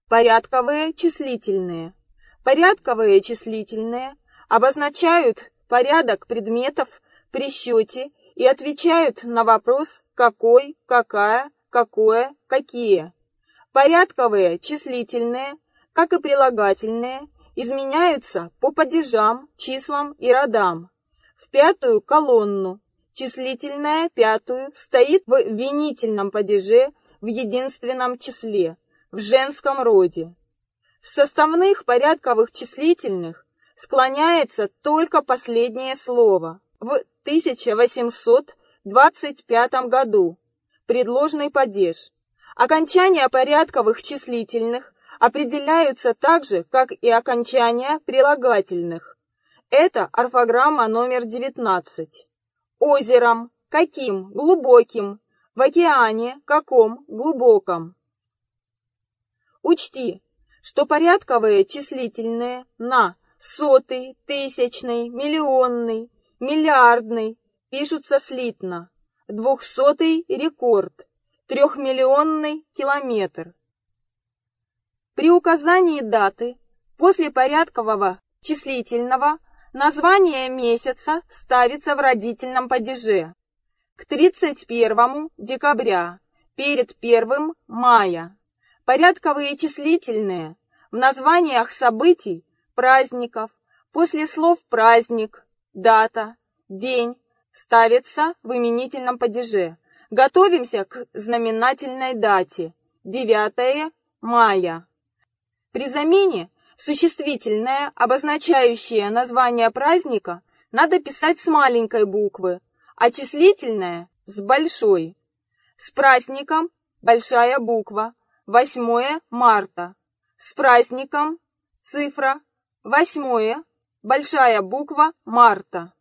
Порядковые числительные. Порядковые числительные обозначают порядок предметов при счете и отвечают на вопрос «какой», «какая», «какое», «какие». Порядковые числительные, как и прилагательные, изменяются по падежам, числам и родам. В пятую колонну числительное пятую стоит в винительном падеже в единственном числе, в женском роде. В составных порядковых числительных склоняется только последнее слово. В 1825 году предложный падеж. Окончания порядковых числительных определяются так же, как и окончания прилагательных. Это орфограмма номер 19. Озером, каким, глубоким, в океане, каком, глубоком. Учти, что порядковые числительные на сотый, тысячный, миллионный, миллиардный пишутся слитно, 200-й рекорд, 3-миллионный километр. При указании даты после порядкового числительного название месяца ставится в родительном падеже к 31 декабря, перед 1 мая. Порядковые числительные в названиях событий, праздников, после слов праздник, дата, день ставятся в именительном падеже. Готовимся к знаменательной дате 9 мая. При замене существительное, обозначающее название праздника, надо писать с маленькой буквы, а числительное с большой. С праздником большая буква 8 марта. С праздником цифра 8 большая буква марта.